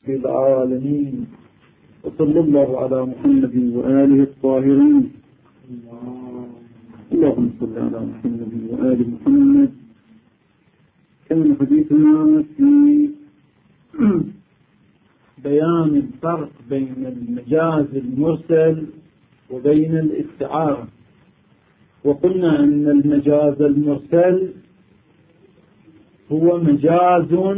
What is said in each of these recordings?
بالعالمين، وصلى الله على محمد وآله الطاهرين. اللهم صل على محمد وآل محمد. كان حديثنا في بيان الفرق بين المجاز المرسل وبين الاستعارة، وقلنا أن المجاز المرسل هو مجاز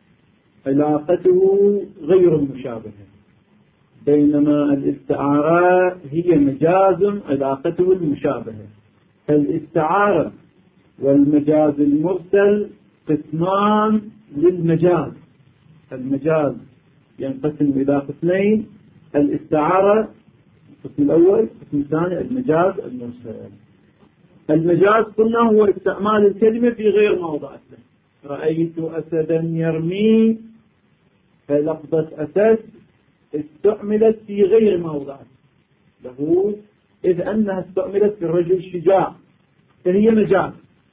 علاقته غير مشابهة، بينما الاستعارة هي مجاز علاقته المشابهة. فالاستعارة والمجاز المرسل قسمان للمجاز. المجاز ينقسم إلى قسمين: الاستعارة القسم الأول، القسم الثاني المجاز المرسل. المجاز قلنا هو استعمال الكلمة في غير موضعه. رأيت أسدا يرمي، فلفظة أسد استعملت في غير موضعه له، إذ أنها استعملت في الرجل الشجاع، فهي مجاز.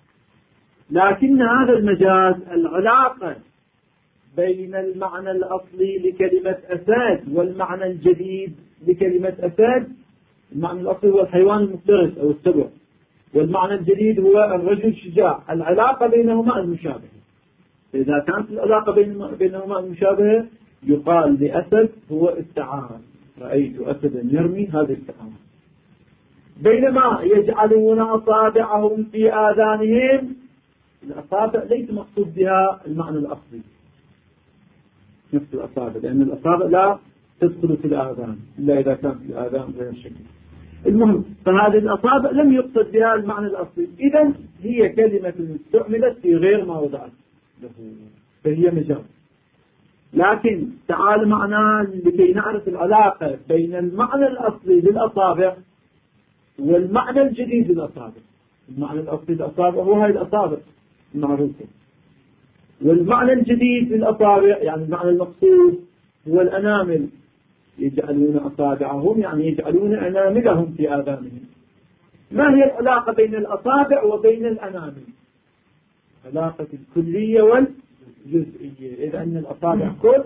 لكن هذا المجاز العلاقة بين المعنى الأصلي لكلمة أسد والمعنى الجديد لكلمة أسد. المعنى الأصلي هو الحيوان المفترس أو السبع، والمعنى الجديد هو الرجل الشجاع. العلاقة بينهما المشابهة. إذا كانت العلاقة بينهما المشابهة يقال لأسد هو استعارة. رأيت أسدا يرمي، هذا استعارة. بينما يجعلون أصابعهم في آذانهم، الأصابع ليس مقصود بها المعنى الأصلي نفس الأصابع، لأن الأصابع لا تدخل في الآذان إلا إذا كانت في الآذان غير شكل. المهم، فهذه الأصابع لم يقصد بها المعنى الأصلي، إذن هي كلمة استعملت في غير ما وضعت له، فهي مجاز. لكن تعال معنا لكي نعرف العلاقة بين المعنى الأصلي للأصابع والمعنى الجديد للأصابع. المعنى الأصلي للأصابع هو هاي الأصابع المعروفة، والمعنى الجديد للأصابع يعني المعنى المقصود هو الأنامل. يجعلون أصابعهم يعني يجعلون أناملهم في آذانهم. ما هي العلاقة بين الأصابع وبين الأنامل؟ علاقة الكلية والجزئية، إذ أن الأصابع كل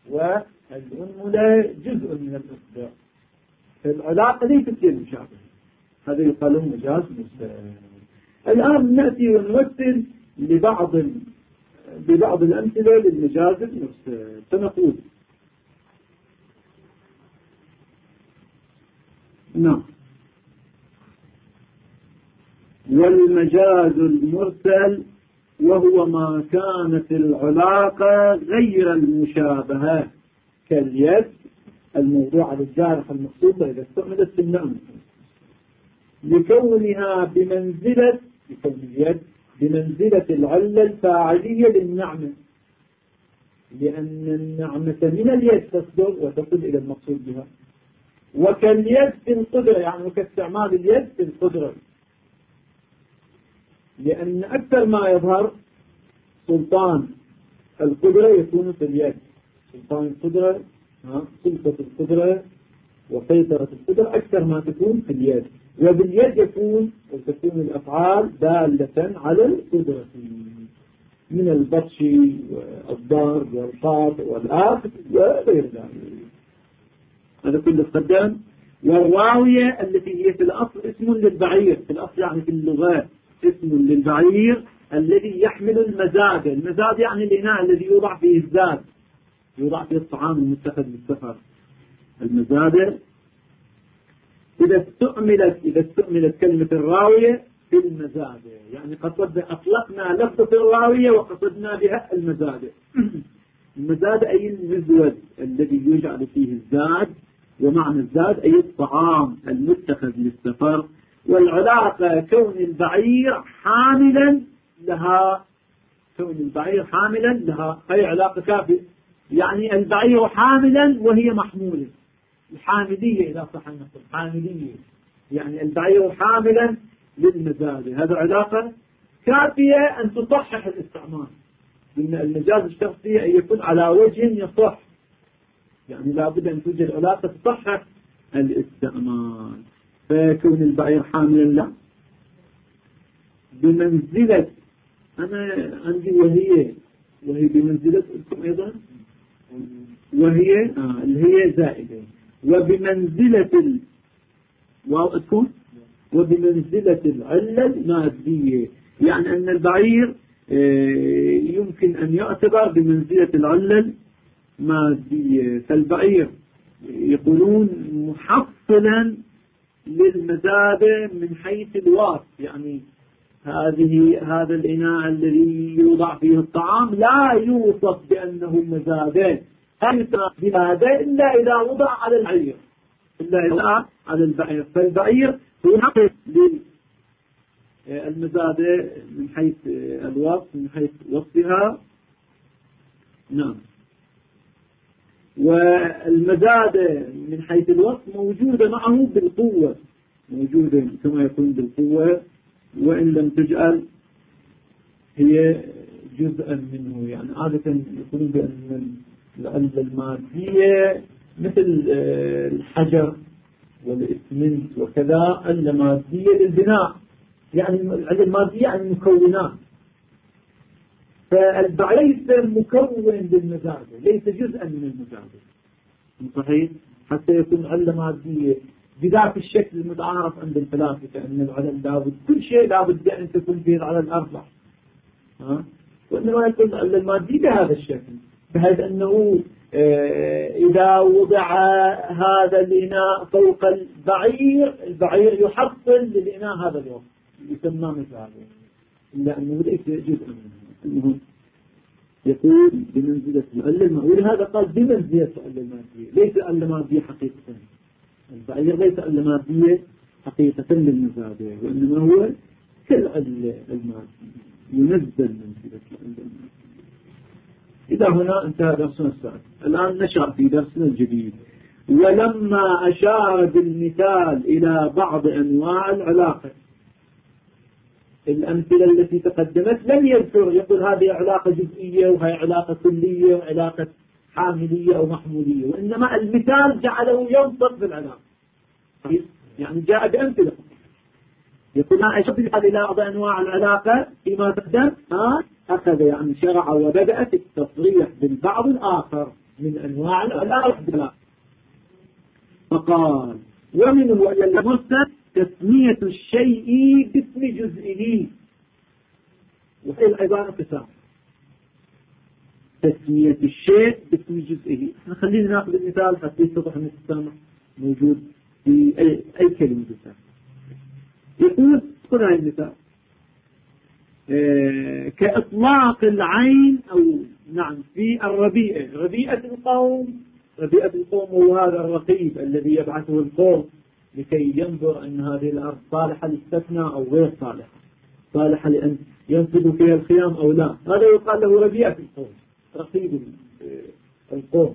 والأنملة جزء من الإصبع، فالعلاقة ليست مشابهة. هذا يقال مجاز مرسل. الآن نأتي ونمثل ببعض الأمثلة للمجاز المرسل. فنقول: نعم، والمجاز المرسل وهو ما كانت العلاقة غير المشابهة، كاليد الموضوع على الجارحة المخصوصة إذا استعملت في النعم، لكونها بمنزلة اليد بمنزلة العلة الفاعلية للنعمة، لأن النعمة من اليد تصدر وتصل إلى المقصود بها. وكاليد في القدرة، يعني وكاستعمال اليد في القدرة، لأن أكثر ما يظهر سلطان القدرة يكون في اليد. سلطان القدرة، سلطة القدرة وسيطرة القدرة أكثر ما تكون في اليد، وباليد تكون الأفعال دالة على القدرة من البطش والضرب والخاط والآخذ وغير ذلك. هذا كله قدم. والراوية التي هي في الأصل اسم للبعير، في الأصل يعني في اللغات اسم للبعير الذي يحمل المزاد. المزاد يعني الإناء الذي يوضع فيه الزاد، يوضع فيه الطعام المتخذ للسفر. المزاد إذا استعملت كلمة الراوية في المزادة، يعني أطلقنا لفظة الراوية وقصدنا بها المزادة. المزادة أي المزود الذي يجعل فيه الزاد، ومعنى الزاد أي الطعام المتخذ للسفر. والعلاقة كون البعير حاملا لها، هي علاقة كافية. يعني البعير حاملا وهي محمولة، الحاملية إذا صح النقل، حاملية يعني البعير حاملا للمزادة. هذا علاقة كافية أن تصحح الاستعمال، إن المجاز الشخصي أن يكون على وجه يصح، يعني لابد أن توجد علاقة تصحح الاستعمال. فيكون البعير حاملا لا بمنزلة، أنا عندي وهي بمنزلة لكم أيضا وهي اللي هي زائدة. وبمنزلة وبمنزلة العلة المادية، يعني أن البعير يمكن أن يعتبر بمنزلة العلة المادية. فالبعير يقولون محصلا للمزادة من حيث الوصف، يعني هذا الإناء الذي يوضع فيه الطعام لا يوصف بأنه مزادة، إلا إذا وضع على البعير، فالبعير هو نقص للمزادة من حيث الوصف، من حيث وصفها. نعم. والمزادة من حيث الوصف موجودة معه بالقوة، موجودة كما يكون بالقوة، وإن لم تجعل هي جزءا منه. يعني عادة يقولون بأن العلة المادية مثل الحجر والإسمنت وكذا، علة مادية للبناء، يعني العلة المادية يعني المكونات. فالبعير مكون للمزادة، ليس جزءا من المزادة. صحيح؟ حتى يكون علة مادية بذات الشكل المتعارف عند الفلاسفة أن العلل لابد كل شيء لابد أن تكون فيه العلل الأربع، وإنما يكون العلة المادية بهذا الشكل، بحيث أنه إذا وضع هذا الإناء فوق البعير يحصل للإناء هذا الوصف يسمى مزادة، إلا أنه ليس جزء منه. يقول بمنزلة العلة المادية، هذا قال بمنزلة العلة المادية، ليس العلة المادية حقيقة. البعير ليس علة مادية حقيقة للمزادة، وإنما هو كالعلة المادية ينزل منزلة العلة المادية. إذا هنا انتهى درسنا السابق. الآن نشرع في درسنا الجديد. ولما أشار بالمثال إلى بعض أنواع العلاقة، الأمثلة التي تقدمت لم يذكر يقول هذه علاقة جزئية وهي علاقة كلية وعلاقة حاملية أو محمولية، وإنما المثال جعله ينطق بالعلاقة، يعني جاء بأمثلة. يقول أشار إلى بعض أنواع العلاقة فيما تقدم، أخذ يعني شرع وبدأ في التصريح بالبعض الآخر من أنواع العلاقة، فقال ومنه المرسل تسمية الشيء باسم جزئه، وهي العبارة قسام، تسمية الشيء باسم جزئه. خلينا نأخذ المثال حتى يتضح أن التسامح موجود في أي كلمة جزئة. يقول خذ هذا المثال كإطلاق العين، أو نعم في الربيئة، ربيئة القوم هو هذا الرقيب الذي يبعثه القوم لكي ينظر أن هذه الأرض صالحة للسكنة أو غير صالحة لأن ينصب فيها الخيام أو لا. هذا يقال له ربيئة القوم، رقيب القوم.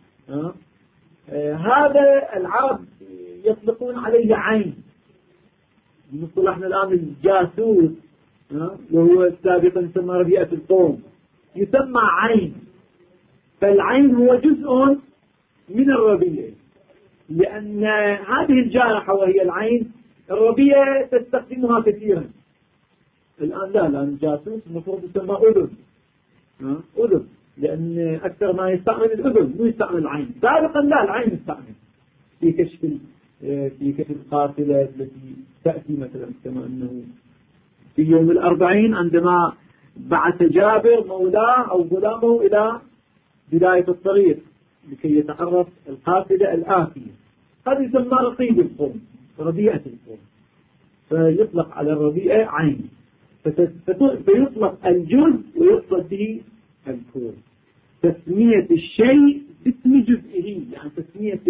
هذا العرب يطلقون عليه عين، مصطلحنا الآن الجاسوس وهو سابقا يسمى ربيئة القوم، يسمى عين. فالعين هو جزء من الربيئة، لأن هذه الجارحة وهي العين الربيئة تستخدمها كثيرا. الآن لا، لأن الجاسوس المفروض يسمى أذن، لأن أكثر ما يستعمل الأذن مو يستعمل العين. سابقا لا، العين يستعمل في كشف القافلة التي تأتي مثلا، كما أنه في يوم 40 عندما بعث جابر مولاه أو غلامه إلى بداية الطريق لكي يتعرف القافلة الآتية، هذا يسمى رقيب القوم، ربيئة القوم. فيطلق على الربيئة عين، فيطلق الجزء ويطلق به الكل. تسمية الشيء باسم جزئه، يعني تسمية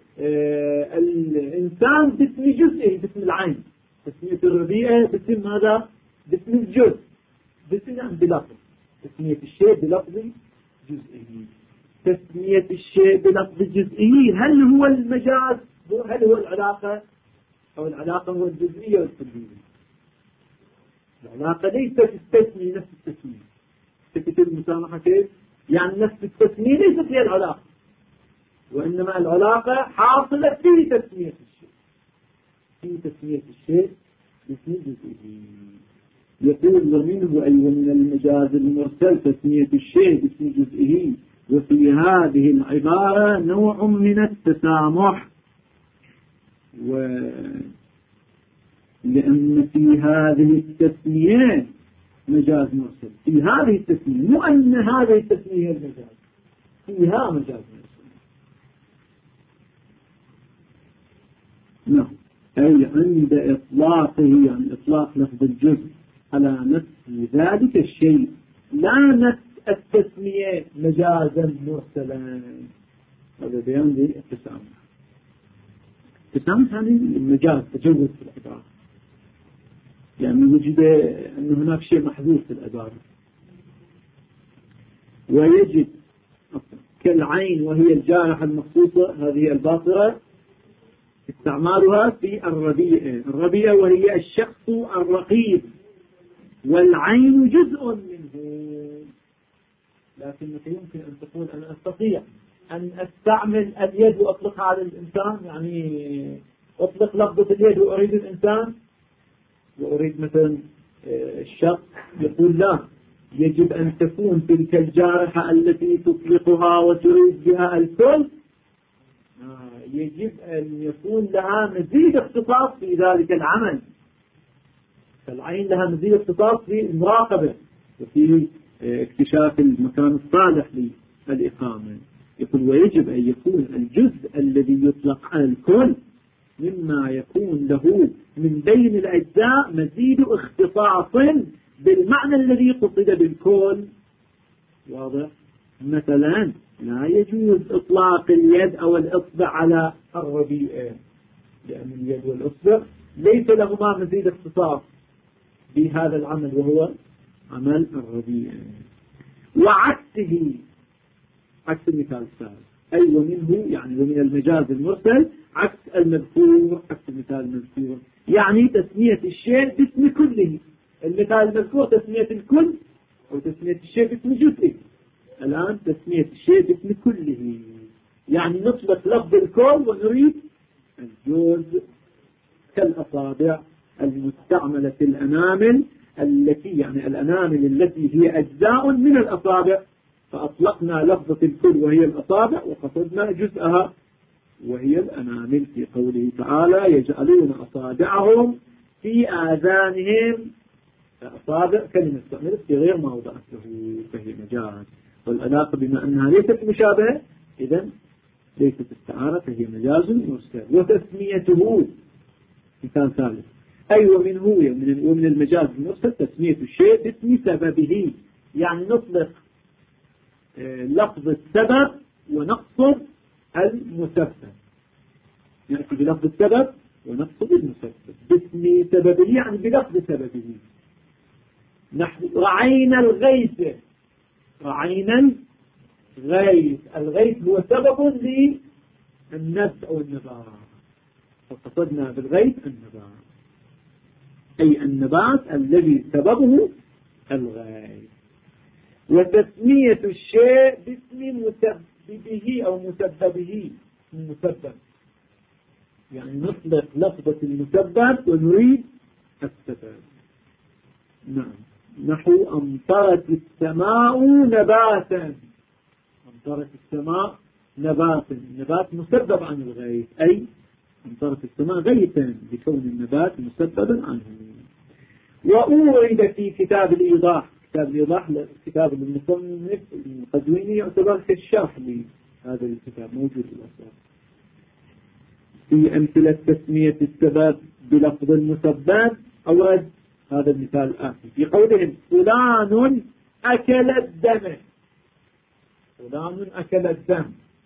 الإنسان باسم جزئه، باسم العين. تسمية الربيئة باسم هذا، باسم الجزء، باسم بلفظ. تسمية الشيء بلفظ جزئه. تسمية الشيء بلفظ جزئه، هل هو المجاز؟ هل هو العلاقة؟ أو العلاقة هو الجزئية والكلية؟ العلاقة ليست التسمية نفس التسمية. تكتب المسامحة كيف؟ يعني نفس التسمية ليست هي العلاقة، وإنما العلاقة حاصلة في تسمية الشيء، في تسمية الشيء باسم جزئه. يقول ومنه أي من المجاز المرسل تسمية الشيء باسم جزئه وفي هذه العبارة نوع من التسامح، لأن في هذه التسمية مجاز مرسل، في هذه التسمية، مو أن هذه التسمية المجاز، فيها مجاز مرسل. نعم، أي عند إطلاقه، يعني إطلاق لفظ الجزء على نفس ذلك الشيء، لا نفس التسمية مجازا مرسلا. هذا بيان للتسامح. التسامح يعني المجاز، تجوز في العبارة، يعني وجد أن هناك شيء محذوف في العبارة. ويجب كالعين وهي الجارحة المخصوصة هذه الباطرة استعمالها في الربيع وهي الشخص الرقيب، والعين جزء منه. لكنك يمكن أن تقول أنا أستطيع أن أستعمل اليد وأطلقها على الإنسان، يعني أطلق لفظة اليد وأريد الإنسان، وأريد مثلا الشخص. يقول لا، يجب أن تكون تلك الجارحة التي تطلقها وتريد بها الكل، يجب أن يكون لها مزيد اختصاص في ذلك العمل. فالعين لها مزيد اختصاص في المراقبة وفي اكتشاف المكان الصالح للإقامة. يقول ويجب أن يكون الجزء الذي يطلق على الكل مما يكون له من بين الأجزاء مزيد اختصاص بالمعنى الذي قصد بالكل. واضح؟ مثلا لا يجوز إطلاق اليد أو الإصبع على الربيع، لأن اليد والإصبع ليس لهما مزيد اختصاص بهذا العمل وهو عمل الربيع. وعكسه، عكس المثال الثالث، أي ومنه يعني ومن المجاز المرسل عكس المذكور، عكس المثال المذكور، يعني تسمية الشيء باسم كله. المثال المذكور تسمية الكل أو تسمية الشيء باسم جزئه. الآن تسمية الشيء باسم كله، يعني نطلق لفظ الكل ونريد الجزء، كالأصابع المستعملة في الأنامل التي يعني الأنامل التي هي أجزاء من الأصابع، فأطلقنا لفظة الكل وهي الأصابع وقصدنا جزءها وهي الأنامل في قوله تعالى يجعلون أصابعهم في آذانهم. أصابع كلمة استعملت في غير ما وضعت له، فهي مجاز. والعلاقة بما أنها ليست مشابهة إذن ليست استعارة، فهي مجاز مرسل. وتسميته مثال ثالث، أي ومنه ومن المجاز المرسل تسمية الشيء باسم سببه، يعني نطلق لفظ السبب ونقصد المسبب، يأتي بلفظ السبب ونقصد المسبب باسم سببه، يعني بلفظ سببه. نحن رعينا الغيث، رعينا الغيث، الغيث هو سبب للنبت أو النبات، فقصدنا بالغيث النبات، أي النبات الذي سببه الغيث. وتسمية الشيء باسم مسببه أو مسببه، المسبب يعني نطلق لفظة المسبب ونريد السبب. نعم، نحو أمطرت السماء نباتا، أمطرت السماء نباتا، نبات مسبب عن الغيث، أي أمطرت السماء غيثا بكون النبات مسببا عنه. وأورد في كتاب الإيضاح، كتاب الإيضاح كتاب المصنف القزويني يعتبر كالشرح لهذا الكتاب، موجود الأساس في أمثلة تسمية السبب بلفظ المسبب. أورد هذا المثال الآتي في قولهم فلان أكل الدم، فلان أكل الدم،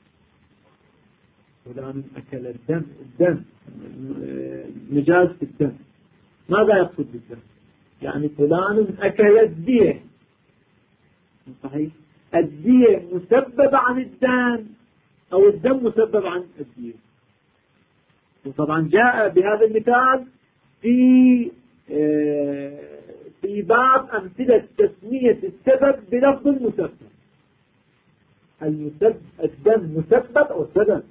فلان أكل الدم، الدم مجاز في الدم. ماذا يقصد بالدم؟ يعني فلان أكل الدية، صحيح؟ الدية مسبب عن الدم أو الدم مسبب عن الدية. وطبعا جاء بهذا المثال في باب أمثلة تسمية السبب بلفظ المسبب. الدم مسبب أو سبب؟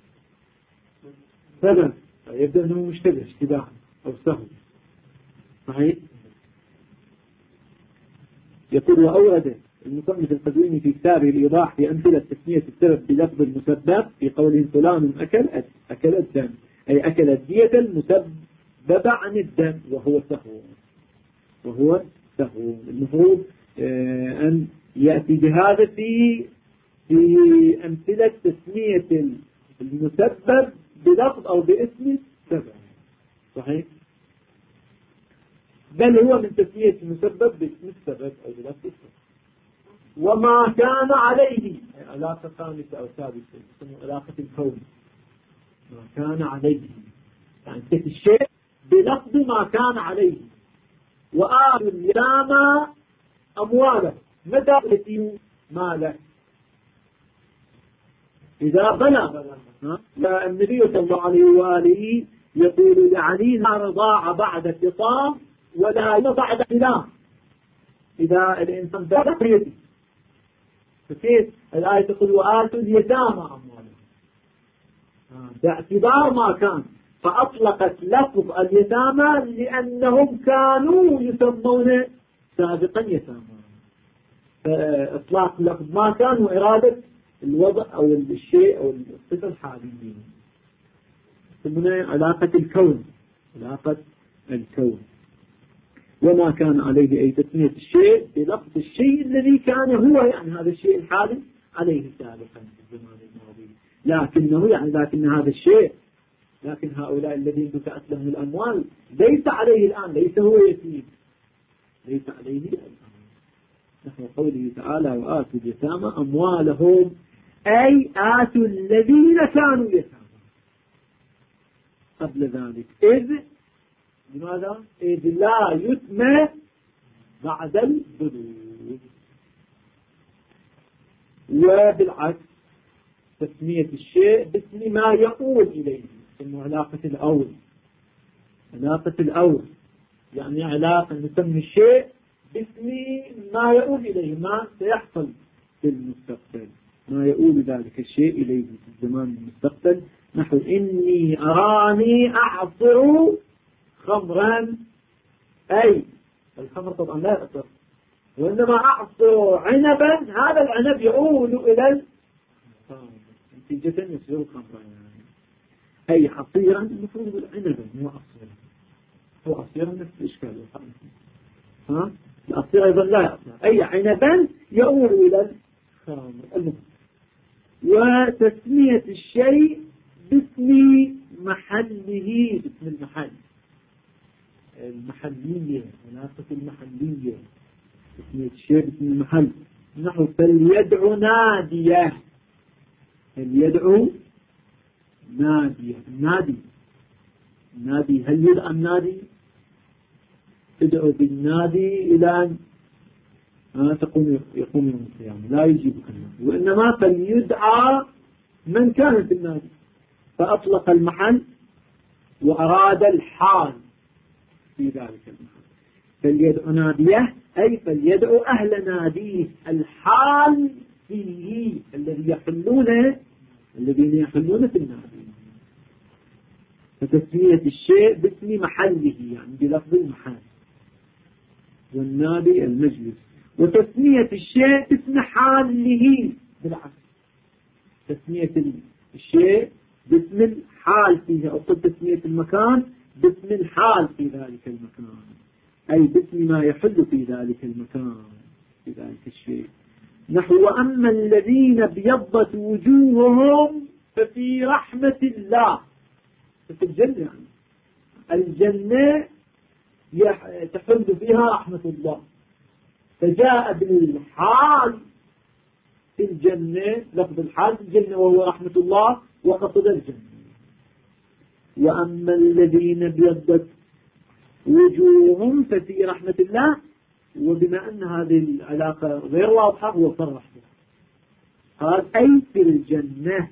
سبب، يبدأ أنه مشتبه اشتباها أو سهو، صحيح؟ يقول وأورد المصنف القزويني في كتابه الإيضاح في أمثلة تسمية السبب بلفظ المسبب في قوله فلان أكل الدم، أي أكل الدية المسببة عن الدم وهو سهو. المفروض أن يأتي بهذا في أمثلة تسمية المسبب بلفظ أو باسم السبب، صحيح؟ بل هو من تسمية المسبب باسم السبب أو بلفظ السبب. وما كان عليه علاقة خامسة أو سادسة يسمى علاقة الكون. ما كان عليه يعني تأتي الشيء بلفظ ما كان عليه. وآل اليتامى أمواله، متى يتيم ماله؟ إذا بلغ. النبي صلى الله عليه وآله يقول يعني لا رضاع بعد فطام ولا بعد كلام. إذا الإنسان بلغ يتيم، فكيف الآية تقول وآتوا اليتامى أموالهم باعتبار ما كان، فأطلقت لفظ اليتامى لأنهم كانوا يسمون سابقا يتامى، فإطلاق لفظ ما كان وإرادة الوضع أو الشيء أو الصفة الحالية. ثم علاقة الكون، علاقة الكون. وما كان عليه أي تسمية الشيء بلفظ الشيء الذي كان هو، يعني هذا الشيء الحالي عليه سابقا في الزمان الماضي، لكن هذا الشيء، لكن هؤلاء الذين دفعت لهم الأموال ليس عليه الآن، ليس هو يتيم، ليس عليه الآن. نحو قوله تعالى وآتوا اليتامى أموالهم، أي آتوا الذين كانوا يتامى قبل ذلك، لماذا؟ إذ لا يتم بعد البلوغ. وبالعكس تسمية الشيء باسم ما يقول إليه، ثم علاقة الأول. علاقة الأول يعني علاقة نسمي الشيء باسم ما يقول إليه، ما سيحصل في المستقبل، ما يقول ذلك الشيء إليه في الزمان المستقبل. نحو إني أراني أعصر خمرا، أي الخمر طبعا لا يعصر، وإنما أعصر عنبا، هذا العنب يؤول إلى نتيجة يصير خمرا، أي عصيرا، المفروض العنبا مو عصيرا، هو عصيرا نفس الإشكال. العصير أيضا لا يعصر، أي عنبا يؤول إلى الخمر. وتسمية الشيء باسم محله، باسم المحل، المحلية، علاقة المحلية، تسمية الشيء باسم المحل. نحو فليدعو ناديه، فليدعو ناديه. النادي هل يدعى النادي؟ تدعو بالنادي إلى أن يقوم يوم القيامة، لا يجيبك النادي، وإنما فليدعى من كان في النادي، فأطلق المحل وأراد الحال في ذلك المحل. فليدعو ناديه، أي فليدعو أهل ناديه، الحال فيه، الذين يحلون في النادي. فتسمية الشيء باسم محله يعني بلفظ المحل، والنادي المجلس. وتسمية الشيء باسم حاله بالعكس، تسمية الشيء باسم الحال فيه، أو تسمية المكان باسم الحال في ذلك المكان، أي باسم ما يحل في ذلك المكان في ذلك الشيء. نحو وأما الذين ابيضت وجوههم ففي رحمة الله، في الجنة، يعني الجنة تحل فيها رحمة الله، فجاء بالحال في الجنة، لفظ الحال في الجنة وهو رحمة الله، وقصد الجنة. وأما الذين ابيضت وجوههم ففي رحمة الله، وبما أن هذه العلاقة غير واضحة هو صرح بها، قال أي في الجنة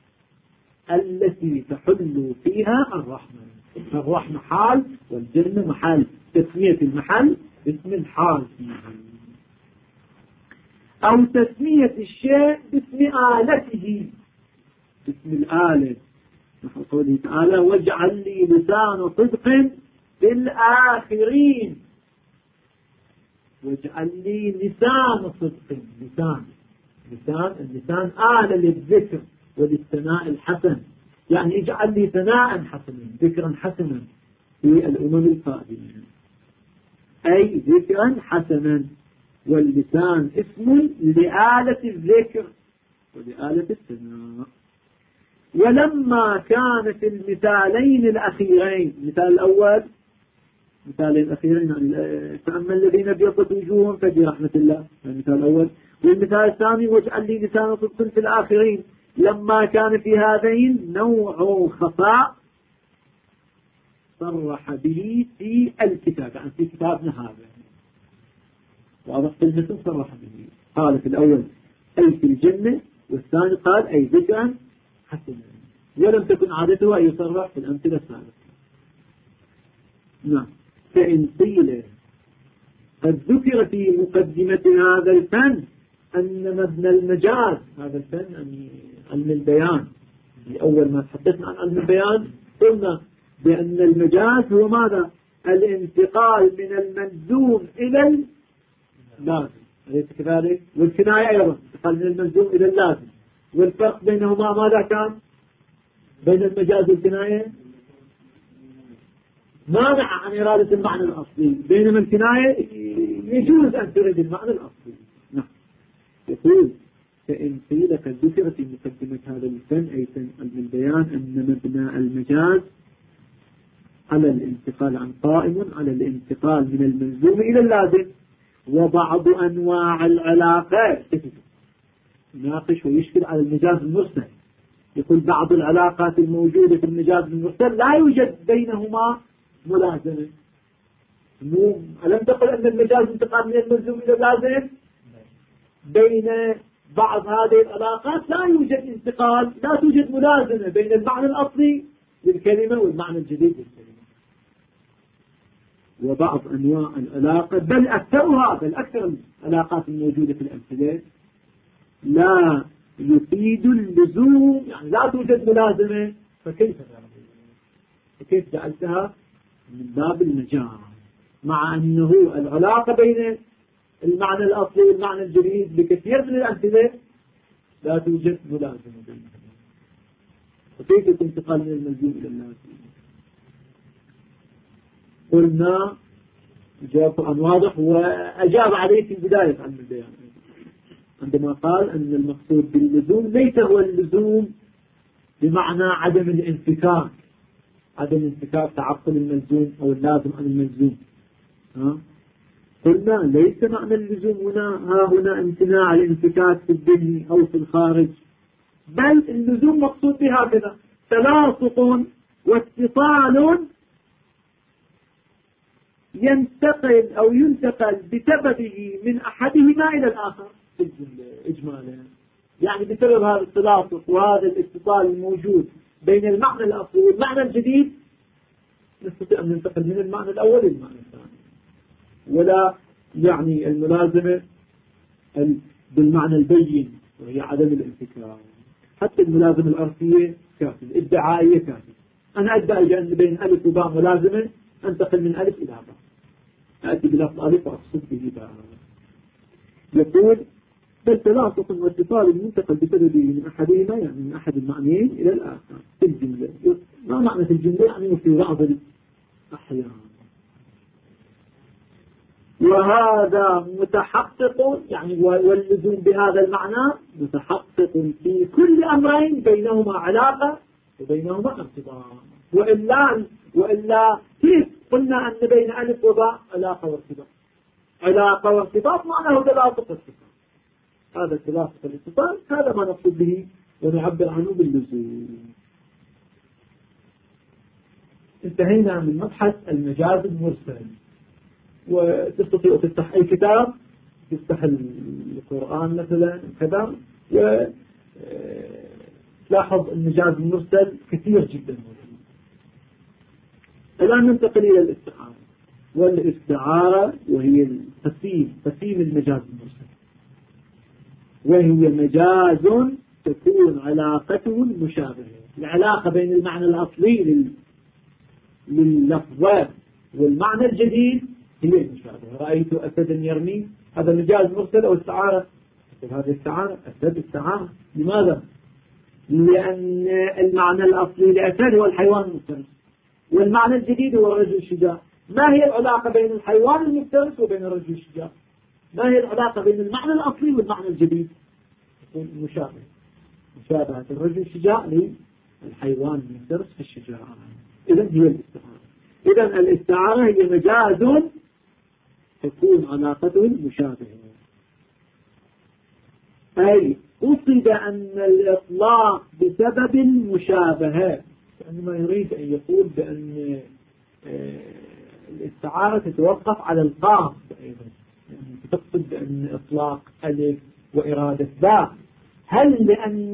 التي تحل فيها الرحمة. الرحمة حال والجنة محل، تسمية المحل باسم الحال فيه. أو تسمية الشيء باسم آلته، باسم الآلة، نحو قوله تعالى واجعل لي لسان صدق في الآخرين. واجعل لي لسان صدق. اللسان آلة للذكر وللثناء الحسن، يعني اجعل لي ثناء حسنا ذكرا حسنا في الأمم القادمة، أي ذكرا حسنا. واللسان اسم لآلة الذكر ولآلة الثناء. ولما كان في المثالين الأخيرين، المثال الأول مثالين الأخيرين يعني فأما الذين ابيضت وجوههم ففي رحمة الله، المثال الأول. والمثال الثاني واجعل لي لسان صدق في الآخرين، لما كان في هذين نوع خفاء صرح به في الكتاب، يعني في كتابنا هذا واضح في المثل صرح به. قال في الأول أي في الجنة، والثاني قال أي ذكرا حسنا، ولم تكن عادته أن يصرح في الأمثلة الثالثة. نعم. فإن قيل قد ذكر في مقدمة هذا الفن أن مبنى المجاز، هذا الفن يعني علم البيان، أول ما تحدثنا عن علم البيان قلنا بأن المجاز هو ماذا؟ الانتقال من الملزوم إلى اللازم، أليس كذلك؟ والكناية أيضا انتقال من الملزوم إلى اللازم. والفرق بينهما ماذا كان؟ بين المجاز والكناية مانع عن إرادة المعنى الأصلي، بينما الكناية يجوز أن تريد المعنى الأصلي. نعم. يقول فإن قيل قد ذكر في مقدمة هذا الفن أي فن البيان أن مبنى المجاز على الانتقال عن قائم على الانتقال من الملزوم إلى اللازم، وبعض أنواع العلاقات يناقش ويشكل على المجاز المرسل. يقول بعض العلاقات الموجودة في المجاز المرسل لا يوجد بينهما ملازمة. ألم تقل أن المجاز انتقال من الملزوم إلى اللازم؟ بين بعض هذه العلاقات لا يوجد انتقال، لا توجد ملازمة بين المعنى الأصلي للكلمة والمعنى الجديد للكلمة. وبعض أنواع العلاقة بل أكثر العلاقات الموجودة في الأمثلة لا يفيد اللزوم، يعني لا توجد ملازمة، فكيف جعلتها من باب المجاز، مع أنه العلاقة بين المعنى الأصلي والمعنى الجديد بكثير من الأمثلة لا توجد ملازمة بينهما، فكيف انتقال من الملزوم إلى اللازم؟ قلنا جواب عن واضح، وأجاب عليه في البداية عن البيان عندما قال أن المقصود باللزوم ليس هو اللزوم بمعنى عدم الانفكاك، تعقل الملزوم أو اللازم عن الملزوم. قلنا ليس معنى اللزوم هنا امتناع الانفكاك في الذهن أو في الخارج، بل اللزوم مقصود بها كذا تلاصق واتصال ينتقل أو ينتقل بسببه من أحدهما إلى الآخر في الجملة إجمالا. يعني بسبب هذا التلاصق وهذا الاتصال الموجود بين المعنى الأصلي والمعنى الجديد نستطيع أن ننتقل من المعنى الأول إلى المعنى الثاني، ولا يعني الملازمة بالمعنى البين وهي عدم الانفكاك. حتى الملازمة العرفية كافية، الادعائية كافية. أنا أدعي أن بين ألف وباء ملازمة، أنتقل من ألف إلى باء، أأتي بلفظ ألف وأقصد به باء. يقول بل تلاصق واتصال منتقل بسببه من أحدهما، يعني من أحد المعنيين إلى الآخر في الجملة. ما معنى في الجملة؟ يعني في بعض الأحيان. وهذا متحقق، يعني واللزوم بهذا المعنى متحقق في كل أمرين بينهما علاقة وبينهما ارتباط. وإلا كيف قلنا أن بين ألف وباء علاقة وارتباط معناه تلاصق واتصال. هذا التلاصق والاتصال هذا ما نقصد به ونعبر عنه باللزوم. انتهينا من مبحث المجاز المرسل. وتستطيع تفتح أي كتاب، تفتح القرآن مثلا كذا، وتلاحظ المجاز المرسل كثير جدا موجود. الآن ننتقل إلى الاستعارة. والاستعارة وهي تسيم المجاز المرسل، وهي مجاز تكون علاقته المشابهة، العلاقة بين المعنى الأصلي لللفظ والمعنى الجديد هي المشابهة. رأيت أسدا يرمي، هذا مجاز مرسل أو استعارة؟ هذا استعارة، أسد استعارة. لماذا؟ لأن المعنى الأصلي لأسد هو الحيوان المفترس، والمعنى الجديد هو الرجل الشجاع. ما هي العلاقة بين الحيوان المفترس وبين الرجل الشجاع؟ ما هي العلاقة بين المعنى الأصلي والمعنى الجديد؟ مشابهة، مشابهة الرجل الشجاع للحيوان المفترس في الشجاعة. إذن هي الاستعارة. إذن الاستعارة هي مجاز تكون علاقته مشابهة، أي قصد أن الإطلاق بسبب المشابهة، عندما يريد أن يقول بأن الاستعارة تتوقف على القاصد أيضا، يعني تقصد بأن إطلاق ألف وإرادة باء، هل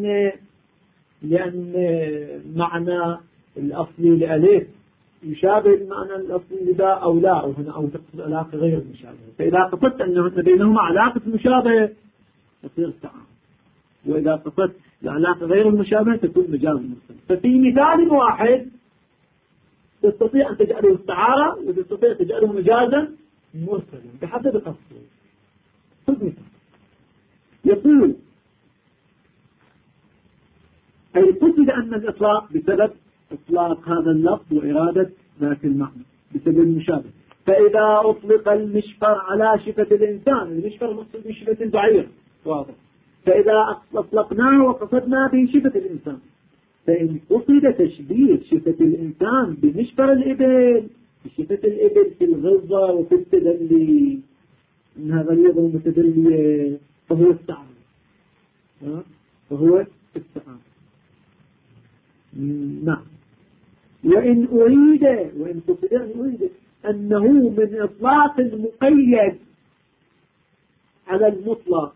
لأن معنى الأصلي لألف يشابه المعنى الأصلي لباء أو لا، أو تقصد علاقة غير مشابهة؟ فإذا قصدت أن بينهما علاقة مشابهة تصير استعارة، وإذا قصدت العلاقة غير المشابهة تكون مجاز مرسل. ففي مثال واحد تستطيع أن تجعله استعارة وتستطيع تجعله مجازا مرسلا بحسب قصده. خذ مثال يقول أي قصد أن الإطلاق بسبب إطلاق هذا اللفظ وإرادة ذات المعنى بسبب المشابه. فإذا أطلق المشفر على شفة الإنسان، المشفر مقصود بشفة البعير واضح، فإذا أطلقناه وقصدنا به شفة الإنسان، فإن قصد تشبيه شفة الإنسان بمشفر الإبل، بشفة الإبل في الغلظة وفي التدلي، إنها غليظة ومتدلية، فهو استعارة، فهو استعارة. نعم. وإن قصد أن أريد أنه من إطلاق المقيد على المطلق.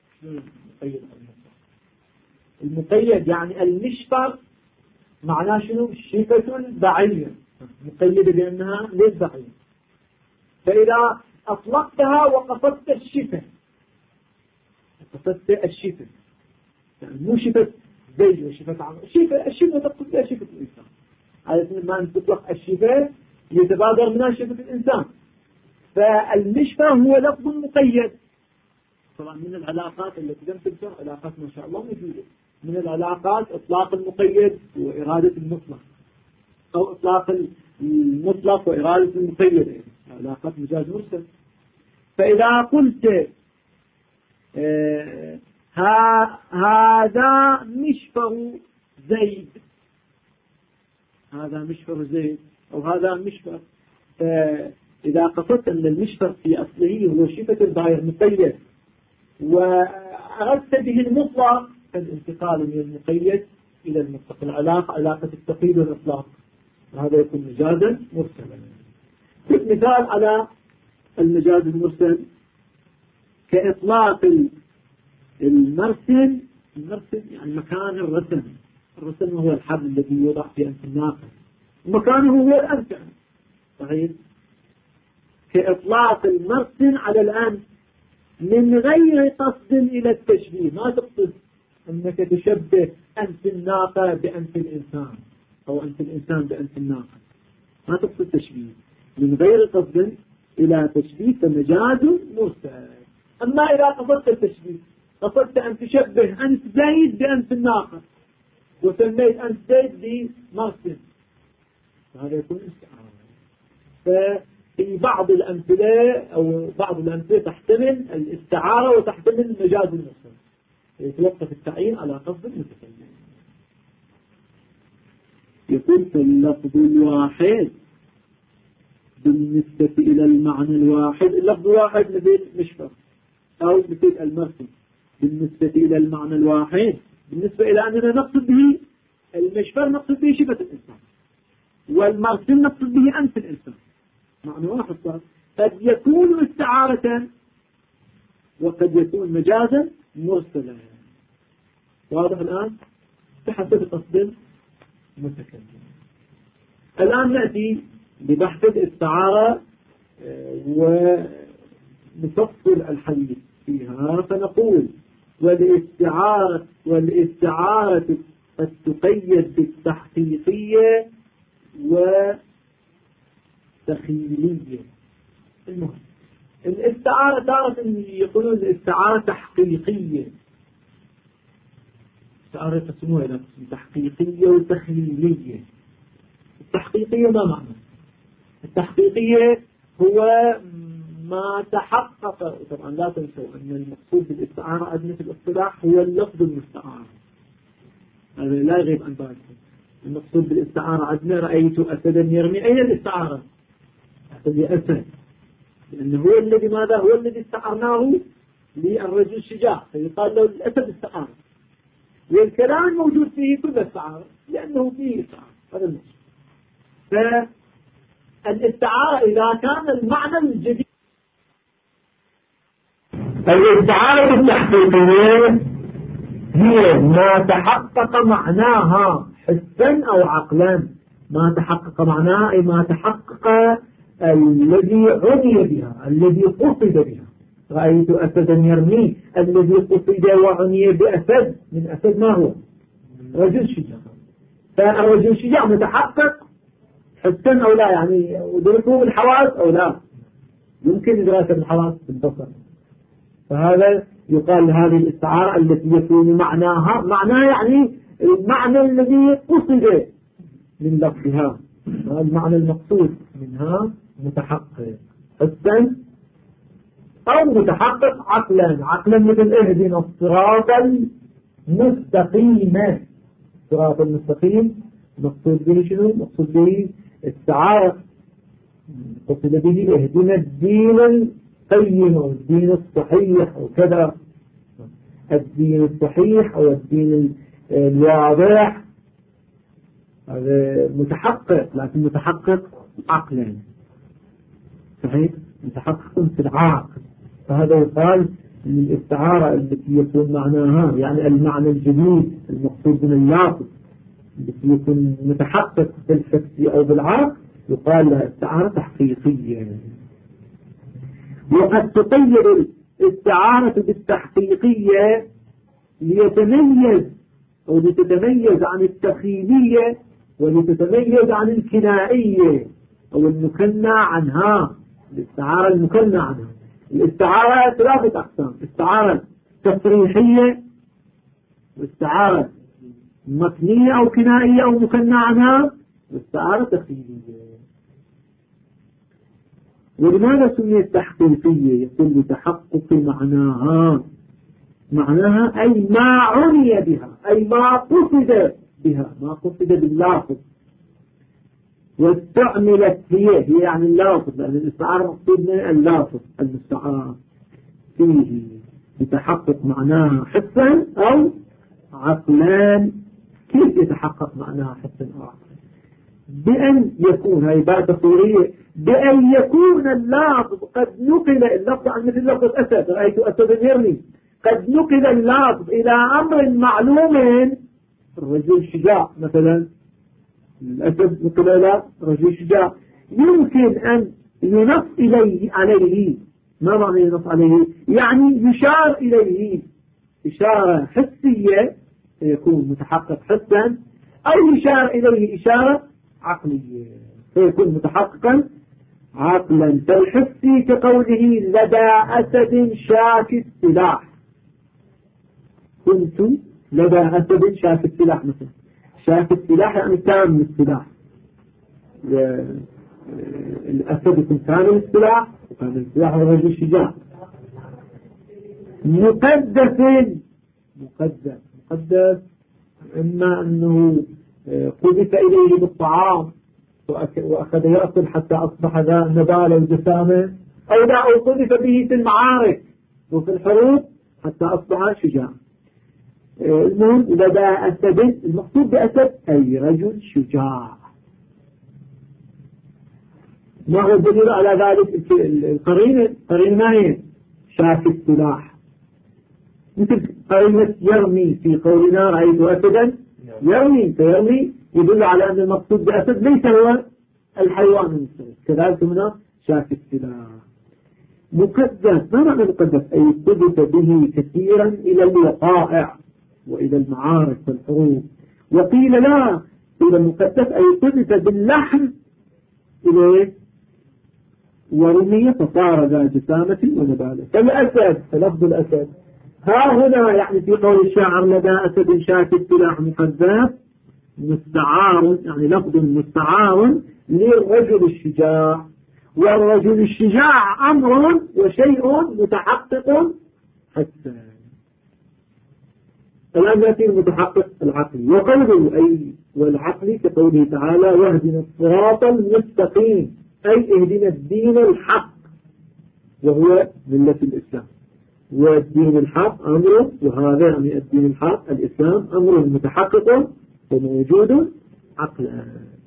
المقيد يعني المشفر معناه شنو؟ شفة البعير مقيدة بأنها للبعير، فإذا أطلقتها وقصدت الشفة، يعني مو شفة زيد وشفة عمر، الشفة تقصد بها شفة الإنسان، على ما أن تطلق الشفة يتبادر منها شفة الإنسان. فالمشفى هو لفظ مقيد. طبعا من العلاقات التي لم تذكر علاقات ما شاء الله موجودة، من العلاقات إطلاق المقيد وإرادة المطلق، أو إطلاق المطلق وإرادة المقيد، علاقات مجاز مرسل. فإذا قلت هذا مشفر زيد، هذا مشفر زيد أو هذا مشفر، إذا قصدت أن المشفر في أصله هو شفة البعير مقيد وأردت به المطلق، فالانتقال من المقيد إلى المطلق، العلاقة علاقة التقييد والإطلاق، وهذا يكون مجازا مرسلا. مثال على المجاز المرسل كإطلاق المرسل يعني مكان الرسم هو الحبل الذي يوضع في أنف الناقة، ومكانه هو الأنف، صحيح؟ كإطلاق المرسل على الأنف من غير قصد إلى التشبيه، ما تقصد أنك تشبه أنف الناقة بأنف الإنسان أو أنف الإنسان بأنف الناقة، ما تقصد تشبيه من غير قصد إلى تشبيه، فمجاز مرسل. أما إذا قصدت التشبيه، قصدت أن تشبه أنف زيد بأنف الناقة وسميت أنف زيد بمرسل، فهذا يكون استعارة. ففي بعض الأمثلة أو بعض الأمثلة تحتمل الاستعارة وتحتمل المجاز المرسل، يتوقف التعيين على قصد المتكلم. يقول فاللفظ الواحد بالنسبة إلى المعنى الواحد، اللفظ الواحد مثل مشفر أو مثل المرسل، بالنسبة إلى المعنى الواحد، بالنسبة إلى أننا نقصد به المشفر نقصد به شفة الإنسان، والمرسل نقصد به أنف الإنسان، معنى واحد صار. قد يكون استعارة وقد يكون مجازا مرسلا، واضح الآن بحسب قصد المتكلم. الآن نأتي ببحث الاستعارة ونفصل الحديث فيها، فنقول والاستعارة قد تقيد بالتحقيقية والتخيلية. المهم الاستعارة تارة يقولون الاستعارة تحقيقية، استعارة يقسموها إلى قسم تحقيقية وتخيلية. التحقيقية ما معنى؟ التحقيقية هو ما تحقق، طبعا لا تنسوا أن المقصود بالاستعارة عندنا في الاصطلاح هو اللفظ المستعار، هذا لا يغيب عن بالكم. المقصود بالاستعارة عندنا رأيت أسدا يرمي، أين الاستعارة؟ أسد، لأنه هو الذي ماذا؟ هو الذي استعرناه للرجل الشجاع، فيقال له الأسد استعار، والكلام الموجود فيه كل استعارة لأنه فيه استعارة. هذا المقصود. فالاستعارة إذا كان المعنى الجديد، الاستعارة التحقيقية هي ما تحقق معناها حسا أو عقلا. ما تحقق معناها أي ما تحقق الذي عني بها، الذي قصد بها. رأيت أسدا يرمي، الذي قصد وعني بأسد من أسد ما هو؟ رجل شجاع. فالرجل الشجاع متحقق حسا أو لا، يعني ودركه بالحواس أو لا، يمكن دراسة الحواس بالبصر. فهذا يقال هذه الاستعارة التي يكون معناها يعني المعنى الذي قصد من لفظها، المعنى المقصود منها متحقق حسا أو متحقق عقلا. عقلا مثل اهدنا الصراط المستقيم. الصراط المستقيم مقصود به شنو؟ مقصود به استعارة، قصد به اهدنا الدين القيم أو الدين الصحيح أو كذا، الدين الصحيح أو الدين الواضح. هذا متحقق، لكن متحقق عقلا، صحيح، متحقق في العقل. فهذا يقال من الاستعارة التي يكون معناها يعني المعنى الجديد المقصود من اللافظ التي يكون متحقق بالحس أو بالعقل يقال لها استعارة تحقيقية. وقد تقيد الاستعارة بالتحقيقية ليتميز أو لتتميز عن التخيلية ولتتميز عن الكنائية أو المكنى عنها. الاستعارة المكنى عنها، الاستعارة ثلاثة أقسام: استعارة تصريحية، واستعارة مكنية أو كنائية أو مكنى عنها، واستعارة تخيلية. ولماذا سميت تحقيقية؟ يقول بتحقق معناها أي ما عني بها، أي ما قصد بها، ما قصد باللافظ. واستعملت هي يعني اللافظ، لأن الاستعارة مقصود من اللافظ المستعار فيه بتحقق معناها حسا أو عقلا. كيف يتحقق معناها حسا أو عقلا؟ بأن يكون، هاي باء تصويرية، بأن يكون اللافظ قد نقل، اللفظ عن مثل لفظ أسد، رأيت أسدا يرمي، قد نقل اللافظ إلى أمر معلوم. الرجل شجاع مثلا، الأسد نقل إلى رجل شجاع، يمكن أن ينص عليه. ما معنى ينص عليه؟ يعني يشار إليه إشارة حسية فيكون متحقق حسا، أو يشار إليه إشارة عقلية فيكون متحققا عقلا. فالحسي كقوله لدى أسد شاك السلاح، كنت لدى أسد شاك السلاح مثلا. شاك السلاح يعني كامل السلاح، الأسد يكون كامل السلاح، وكامل السلاح هو الرجل الشجاع. مقدس إما أنه قذف إليه بالطعام وأخذ يأكل حتى أصبح ذا نبالة وجسامة، أو لا، أو قذف به في المعارك وفي الحروب حتى أصبح شجاع. المهم لدى أسد، المقصود بأسد أي رجل شجاع. ما هو الدليل على ذلك؟ القرينة ما هي؟ شاك السلاح، مثل قرينة يرمي في قولنا رأيت أسدا يرمي، فيرمي يدل على أن المقصود بأسد ليس هو الحيوان المفترس. كذلك هنا شاك السلاح. مكدس، ما معنى مكدس؟ أي قذف به كثيرا إلى الوقائع وإلى المعارك والحروب. وقيل لا، إلى المكدس أي قذف باللحم إلى ورمي فصار ذا جسامة ونبالة. فالأسد، فلفظ الأسد ها هنا يعني في قول الشاعر لدى أسد شاكب سلاح مقذاف مستعار، يعني لفظ مستعار للرجل الشجاع، والرجل الشجاع أمر وشيء متحقق حتى. الآن يأتي المتحقق العقلي، وقوله أي والعقل كقوله تعالى واهدنا الصراط المستقيم، أي اهدنا الدين الحق وهو ملة الإسلام. والدين الحق أمره، وهذا يعني الدين الحق الإسلام أمره متحقق وموجود عقلا.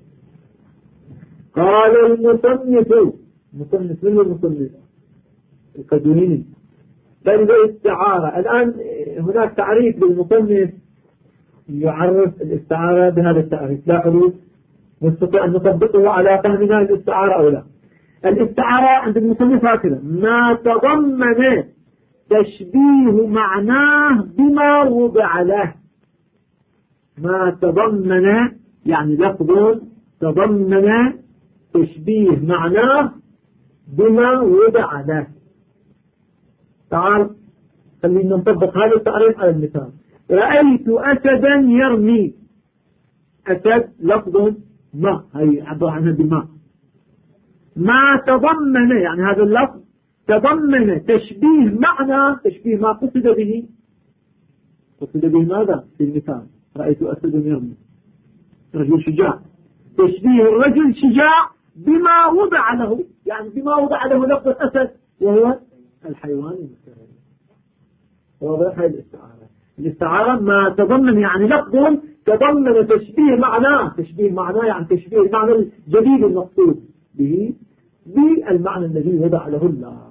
قال المصنف من المصنف القدويني فالاستعارة. الآن هناك تعريف للمصنف يعرف الاستعارة بهذا التعريف، لا حدود نستطيع أن نطبقه على فهمنا الاستعارة أو لا. الاستعارة عند المصنف هكذا: ما تضمن تشبيه معناه بما وضع له. ما تضمن يعني لفظ تضمن تشبيه معناه بما وضع له. تعال خلينا نطبق هذا التعريف على المثال. رأيت أسدا يرمي. أسد لفظ ما، هي عبر عنها بما. ما تضمن يعني هذا اللفظ تضمن تشبيه معنى، تشبيه ما قصد به. قصد به ماذا في المثال؟ رأيت أسدا يرمي، رجل شجاع، تشبيه الرجل شجاع بما وضع له، يعني بما وضع له لفظ الأسد وهو الحيوان المستهدف. واضح هذه الاستعارة. الاستعارة ما تضمن يعني لفظ تضمن تشبيه معناه، تشبيه معناه يعني تشبيه المعنى الجديد المقصود به بالمعنى الذي وضع له الله.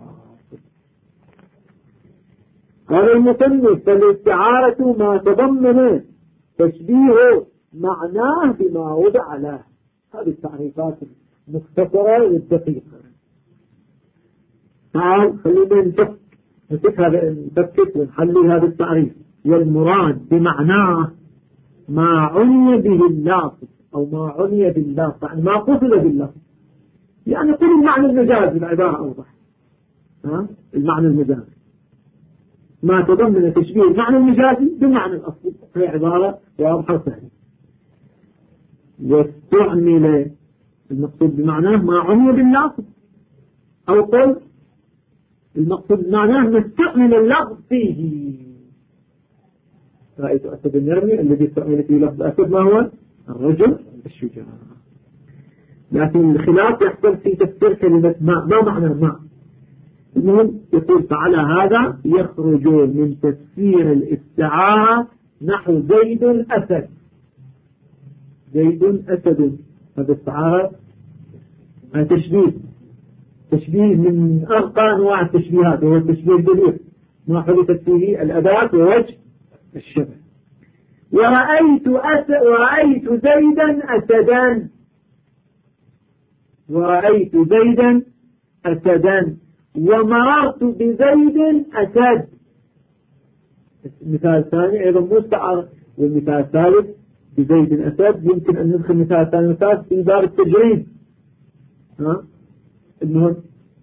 قال المصنف فالاستعارة ما تضمن تشبيه معناه بما وضع له. هذه التعريفات المختصرة والدقيقة. تعال خلينا نفكك ونحلل هذا التعريف. والمراد بمعناه ما عني به اللافظ أو ما عني باللافظ، يعني ما قصد باللافظ. يعني قل المعنى المجازي، العبارة أوضح. المعنى المجازي ما تضمن تشبيه المعنى المجازي بالمعنى الأصلي، هي عبارة واضحة وسهلة. واستعمل المقصود بمعناه ما عني باللافظ، أو قل المقصود بمعناه ما استعمل اللفظ فيه. رأيت أسد يرمي، الذي استعمل فيه لفظ أسد ما هو؟ الرجل الشجاع. لكن الخلاف يحصل في تفسير كلمة ما معنى ما. المهم يقول فعلى هذا يخرج من تفسير الاستعارة نحو زيد أسد. زيد أسد، هذا استعارة تشبيه من أرقى أنواع التشبيهات، وهو التشبيه البليغ ما حدثت فيه الأداة ووجه الشبه. ورأيت زيدا أسدا. ورأيت زيدا أسدا ومررت بزيد أسد. مثال ثاني أيضا مستعار. والمثال الثالث بزيد أسد يمكن أن ندخل مثال ثاني مثال في باب التجريد. المهم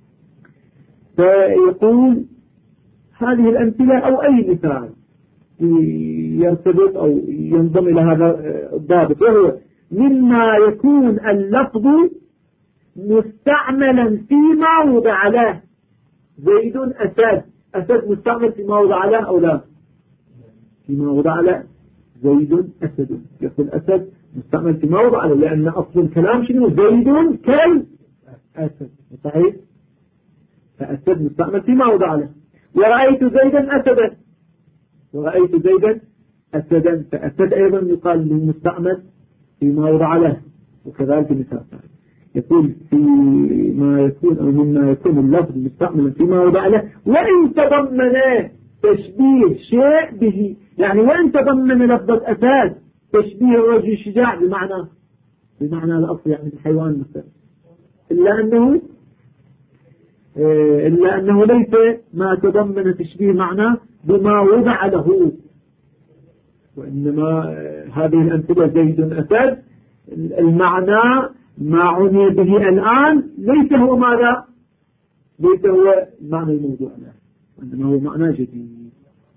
فيقول هذه الأمثلة أو أي مثال يرتبط أو ينضم إلى هذا الضابط، وهو مما يكون اللفظ مستعملا فيما وضع له. زيد أسد، أسد مستعمل فيما وضع له أو لا؟ فيما وضع له. زيد أسد، يقول أسد مستعمل فيما وضع له، لأن أصل الكلام شنو؟ زيد كالأسد، صحيح؟ فأسد مستعمل فيما وضع له. ورأيت زيدا أسدا، ورأيت زيدا أسدا، فأسد أيضا يقال له مستعمل فيما وضع له. وكذلك مثال ثاني يقول فيما يكون أو مما يكون اللفظ مستعملا فيما وضع له وإن تضمن تشبيه شيء به، يعني وإن تضمن لفظة أسد تشبيه الرجل الشجاع بمعنى الأصل، يعني الحيوان مثلا، إلا أنه ليس ما تضمن تشبيه معناه بما وضع له، وإنما هذه الأمثلة زيد أسد المعنى ما عني به الآن ليس هو ماذا؟ ليس هو معنى الموضوع له، وإنما هو معنى جديد.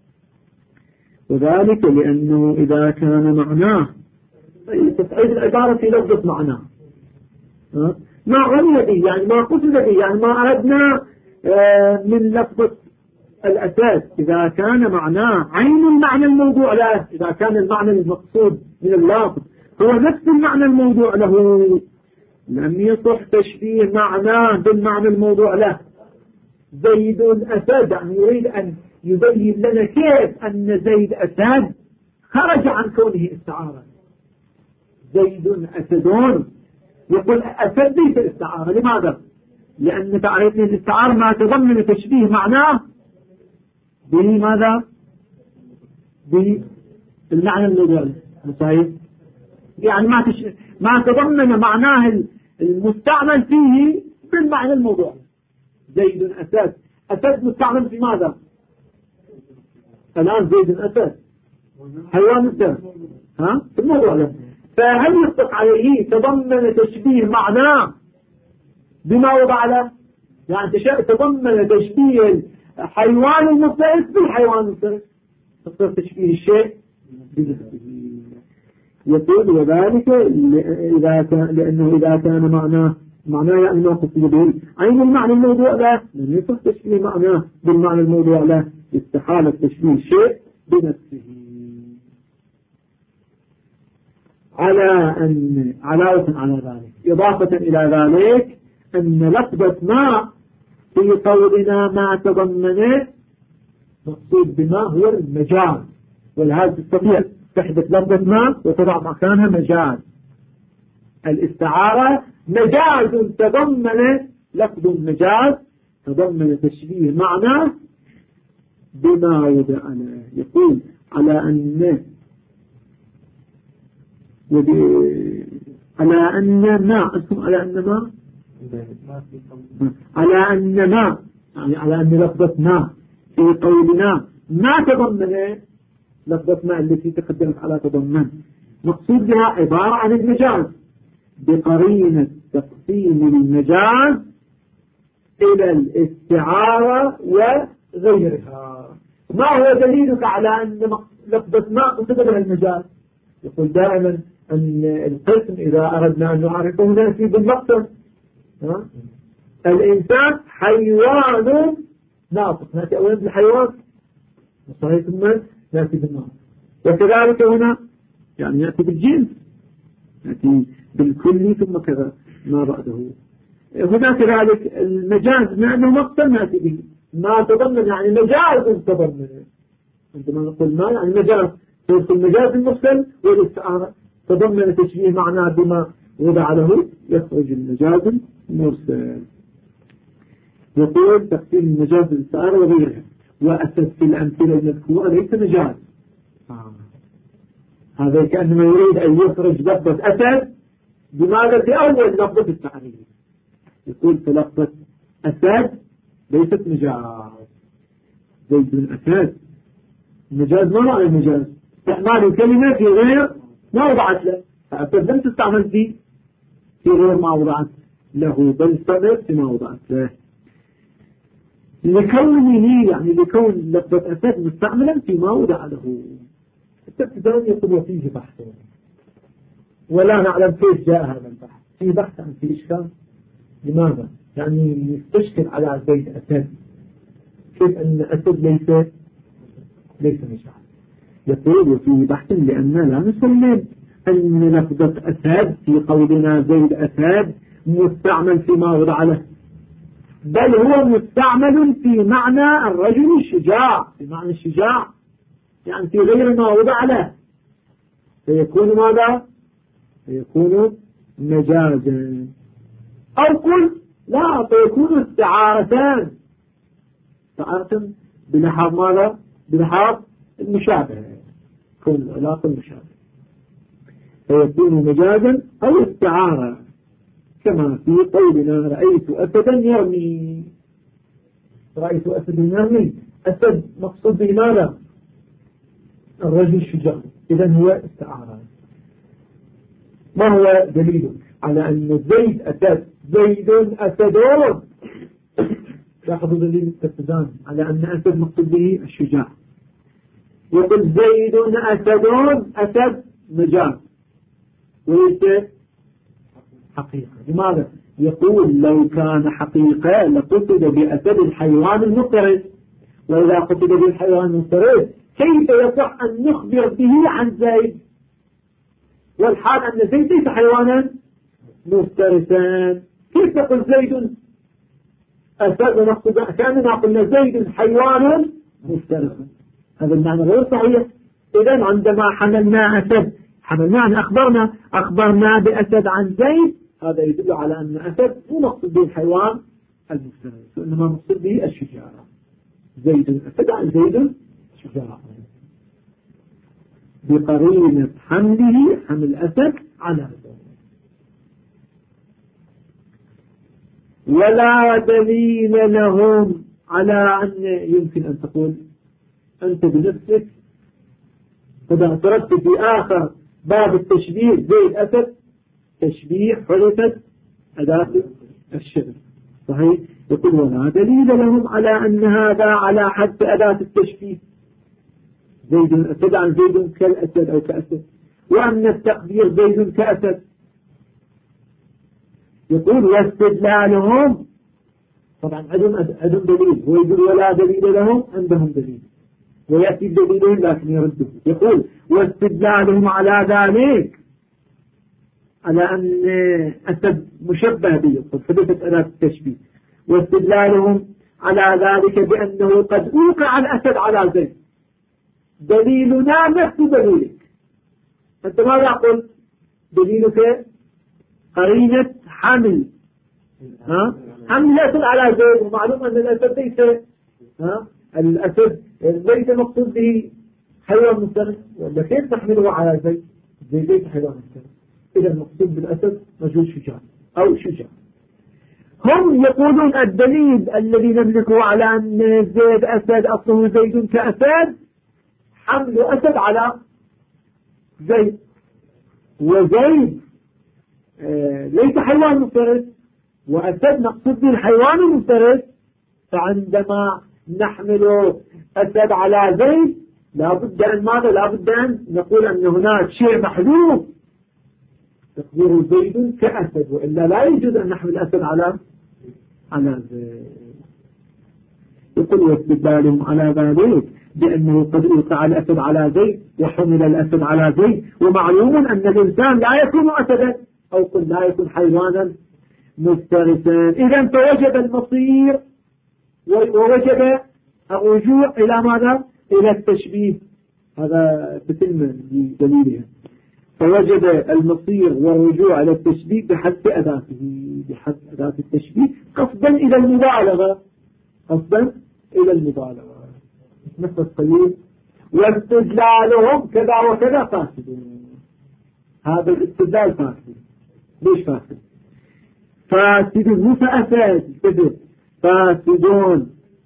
وذلك لأنه إذا كان معناه تتعيد العبارة في لفظة معناه، ما عني به يعني ما قصد به يعني ما أردنا من لفظة الأساس. إذا كان معناه عين المعنى الموضوع له، إذا كان المعنى المقصود من اللفظ هو نفس المعنى الموضوع له، لم يصح تشبيه معناه بالمعنى الموضوع له. زيد أسد يعني يريد أن يبين لنا كيف أن زيد أسد خرج عن كونه استعارة. زيد أسدون يقول أسد ليس استعارة. لماذا؟ لأن تعرفين الاستعارة ما تضمن تشبيه معناه بماذا؟ بالمعنى الموضوع له. صحيح؟ يعني ما تضمن معناه المستعمل فيه بالمعنى الموضوع. زيد أسد، أسد مستعمل في ماذا؟ الآن زيد أسد حيوان الدم في الموضوع له. فهل يطلق عليه تضمن تشبيه معناه بما وضع له؟ يعني تضمن تشبيه الحيوان المفترس بالحيوان المفترس، تصير تشبيه الشيء بنفسه. يقول وذلك لأنه إذا كان معناه يعني ما قصد به عين المعنى الموضوع له، لم يصح تشبيه معناه بالمعنى الموضوع له، استحالة تشبيه الشيء بنفسه. علاوة على ذلك، إضافة إلى ذلك، أن لفظة ما في قولنا ما تضمنه مقصود بما هو المجاز، ولهذا تستطيع تحدث لفظة ما وتضع مكانها مجاز. الاستعارة مجاز تضمن لفظ مجاز تضمن تشبيه معنى بما وضع له. يقول على أن على أن لفظة ما في قولنا ما تضمن لفظة ما التي تقدمت على تضمن مقصود بها عبارة عن المجاز بقرينة تقسيم المجاز إلى الاستعارة وغيرها. ما هو دليلك على أن لفظة ما قصد بها المجاز؟ يقول دائما أن القسم إذا أردنا أن نعرفه نأتي بالمقصد. الإنسان حيوان ناطق، نأتي أولا بالحيوان وصحيح ثم نأتي بالناطق. وكذلك هنا يعني نأتي بالجنس، نأتي بالكلي ثم كذا ما بعده. هنا كذلك المجاز لأنه مقصد نأتي به ما تضمن يعني مجاز تضمن. عندما نقول ما يعني مجاز، في المجاز المرسل والاستعارة تضمن تشبيه معناه بما وضع له يخرج المجاز المرسل. يقول تقسيم المجاز بالاستعارة وغيرها. وأسد في الأمثلة المذكورة ليس مجاز. هذا كأنما يريد أن يخرج لفظة أسد بماذا في أول لفظة التعريف. يقول في لفظة أسد ليست مجاز. زيد أسد المجاز ما معنى المجاز؟ استعمال الكلمة في غير ما وضعت له، فأسد لم تستعمل في غير ما وضعت له بل استعملت في ما وضعت له، لكونه يعني لكون لفظة أسد مستعملا في ما وضع له. التبتدان يقول وفيه بحث، ولا نعلم كيف جاء هذا البحث. في بحث عن في إشكال. لماذا؟ يعني يستشكل على زيد أسد كيف أن أسد ليس مجاز. يقول وفيه بحث لأننا لا نسلم أن لفظة أسد في قولنا زيد أسد مستعمل فيما وضع له، بل هو مستعمل في معنى الرجل الشجاع، في معنى الشجاع يعني في غير ما وضع له، فيكون ماذا؟ فيكون مجازا. أو قل لا، فيكون استعارتان، استعارة بلحاظ ماذا؟ بلحاظ المشابه، كون العلاقة المشابه، فيكون مجازا أو استعارة، كما في قولنا رأيت أسدا يرمي. رأيت أسدا يرمي، أسد مقصود به ماذا؟ الرجل الشجاع، إذن هو استعارة. ما هو دليلك على أن زيد أسد؟ زيد أسدون لاحظوا دليل التفزان على أن أسد مقصود به الشجاع. يقول زيد أسد، أسد مجاز وليس حقيقة. لماذا؟ يقول لو كان حقيقة لقصد بأسد الحيوان المفترس، وإذا قصد بالحيوان المفترس كيف يصح أن نخبر به عن زيد، والحال أن زيد ليس حيوانا مفترسا؟ كيف تقول زيد أسد ونقصد كأننا قلنا زيد حيوان مفترس؟ هذا المعنى غير صحيح. إذن عندما حملنا أسد حملنا أخبرنا بأسد عن زيد، هذا يدل على أن أسد مو مقصود به الحيوان المفترس، وإنما مقصود به الشجاع. زيد أسد عن زيد شجاع بقرينة حمل أسد على زيد. ولا دليل لهم على أن يمكن أن تقول أنت بنفسك قد اعترضت في آخر باب التشبيه زيد أسد تشبيه حدثت أداة الشبه، صحيح؟ يقول ولا دليل لهم على أن هذا على حد أداة التشبيه، زيد أسد عن زيد كالأسد أو كأسد، وأن التقدير زيد كأسد. يقول واستدلالهم طبعا عندهم دليل، هو يقول ولا دليل لهم، عندهم دليل ويأتي بدليلهم لكن يرده. يقول واستدلالهم على ذلك على أن أسد مشبه به فحدثت أداة التشبيه، واستدلالهم على ذلك بأنه قد أوقع الأسد على زيد. دليلنا نفس دليلك، أنت ماذا قلت؟ دليلك قرينة حمل الأسد على زيد، ومعلوم أن الأسد ليس الأسد ليس مقصود به حيوان مفترس، ولا كيف نحمله على زيد؟ زيد ليس حيوان مفترس، إذا المقصود بالأسد رجل شجاع أو شجاع. هم يقولون الدليل الذي نملكه على أن زيد أسد أصله زيد كأسد حمل أسد على زيد، وزيد ليس حيوان مفترس وأسد مقصود به الحيوان المفترس، فعندما نحمل أسد على زيد لابد أن ماذا؟ لابد أن نقول أن هناك شيء محذوف تقدير زيد كأسد، وإلا لا يجوز أن نحمل أسد على زيد. يقول واستدلالهم على ذلك بأنه قد أوقع الأسد على زيد وحمل الأسد على زيد، ومعلوم أن الإنسان لا يكون أسدا أو قل لا يكون حيوانا مفترسا. إذن فوجب المصير ووجب الرجوع إلى ماذا؟ إلى التشبيه. هذا تتم بدليلها. فوجب المصير والرجوع إلى التشبيه بحث أداته، بحث أداة التشبيه قصدا إلى المبالغة، قصدا إلى المبالغة. مثل القليل واستدلالهم كذا وكذا فاسدون. هذا الاستدلال فاسد. ليش فاسد؟ فاسدون مو فاسد فاسدون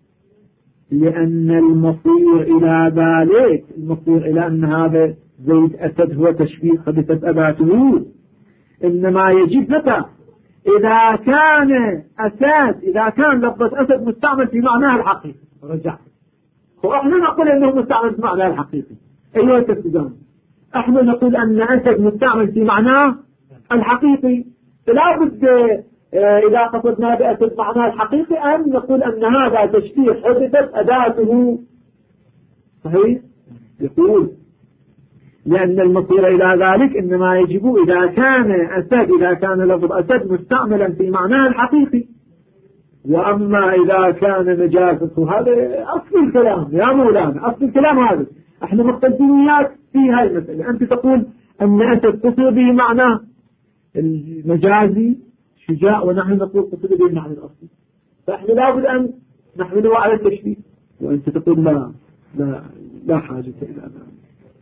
لأن المصير إلى ذلك، المصير إلى أن هذا زيد أسد هو تشبيه حدثت أداته، إنما يجب متى؟ إذا كان أسد، إذا كان لفظة أسد مستعمل في معناه الحقيقي. رجع وإحنا نقول أنه مستعمل في معناه الحقيقي. أيها التفسيران، إحنا نقول أن أسد مستعمل في معناه الحقيقي، فلا بد إذا قصدنا بأسد معناه الحقيقي أن نقول أن هذا تشبيه حدثت أداته. صحيح؟ يقول لأن المصير إلى ذلك إنما يجب إذا كان أسد، إذا كان لفظ أسد مستعملا في معناه الحقيقي، وأما إذا كان مجازا، هذا أصل الكلام يا مولانا، أصل الكلام هذا. احنا مختلفين وياك في هاي المسألة. أنت تقول أن أسد قصد به معناه المجازي شجاع، ونحن نقول قصد به المعنى الأصلي، فإحنا لابد أن نحمله على التشبيه، وأنت تقول لا حاجة إلى ذلك.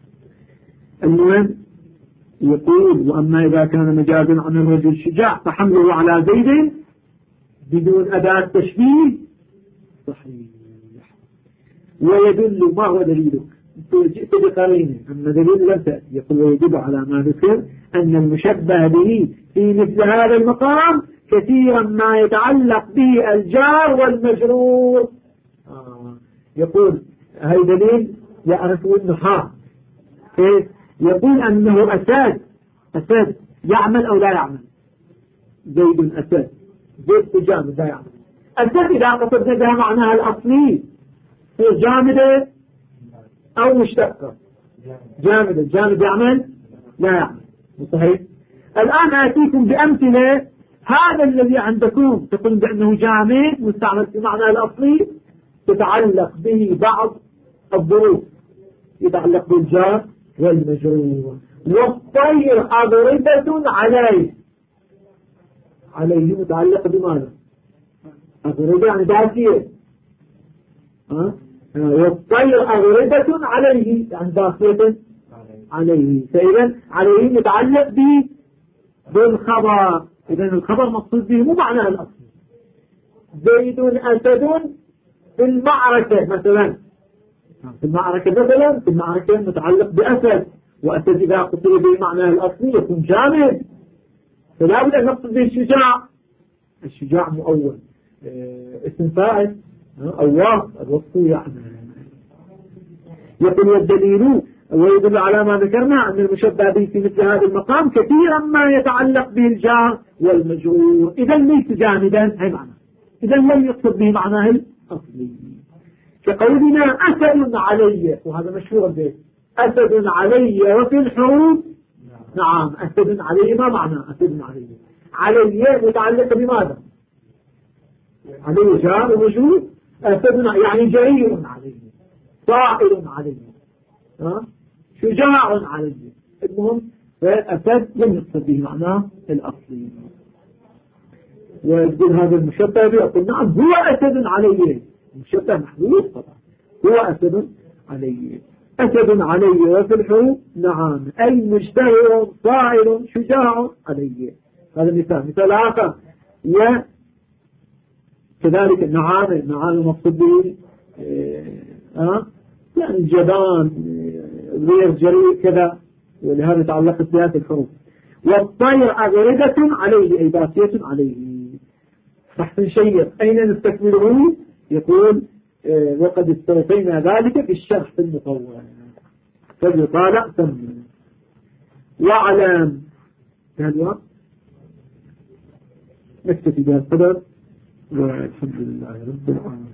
المهم يقول وأما إذا كان مجازا عن الرجل شجاع فحمله على زيد بدون أداة تشبيه صحيح. ويدل، ما هو دليلك؟ جئت بقرينه، أما دليل لم تأتي. يقول ويدل على ما ذكر أن المشبه به في مثل هذا المقام كثيرا ما يتعلق به الجار والمجرور. يقول هاي دليل يعرفوا النحاة يقول أنه أسد يعمل أو لا يعمل. زيد أسد، زيد جامد لا يعمل. أسد إذا قصدنا بها معناها الأصلي هي جامدة أو مشتقة. جامد، الجامد يعمل لا يعمل. صحيح. الآن آتيكم بأمثلة. هذا الذي عندكم تقول بأنه جامد مستعمل في معنى الأصلي تتعلق به بعض الظروف، يتعلق بالجار والمجرور. والطير أضربة عليه متعلق بماذا؟ أضربة يعني داخية. والطير أضربة عليه يعني داخية عليه. فإذا عليه متعلق بالخبر. إذا الخبر مقصود به مو معنى الأصل. زيد أسد في المعركة مثلا. في المعركة متعلق بأسد، وأسد إذا قصد به معنى الأصلي يكون جامد، فلا بد أن نقصد به الشجاع مؤول اسم فاعل أو وصف. الوصف يعني يقول والدليل ويدل على ما ذكرنا أن المشبه به في مثل هذا المقام كثيرا ما يتعلق به الجار والمجرور. إذا ليس جامدا هي معنى، إذا لم يقصد به معناه الأصلي. كقولنا أسد علي، وهذا مشهور به، أسد علي وفي الحروب. نعم أسد علي ما معنى أسد علي متعلق بماذا؟ علي جار ومجرور. أسد يعني جريء علي، طائر علي، شجاع علي. المهم فأسد لم يقصد به معناه الأصلي. ويقول هذا المشبه يقول نعم هو أسد علي، المشبه محذوف طبعا، هو أسد علي. أسد علي وفي الحروب نعم أي مجتهر طائر شجاع علي. هذا مثال آخر. وكذلك النعام مقصود به يعني الجبان غير جريء كذا، ولهذا يتعلق بهذه الحروف. والطير أغردة عليه أي باسية عليه. بحث شيق أين نستكمله؟ يقول وقد استوفينا ذلك في الشرح المطول فليطالع ثم واعلم. هذا نكتفي بهذا القدر والحمد لله رب العالمين.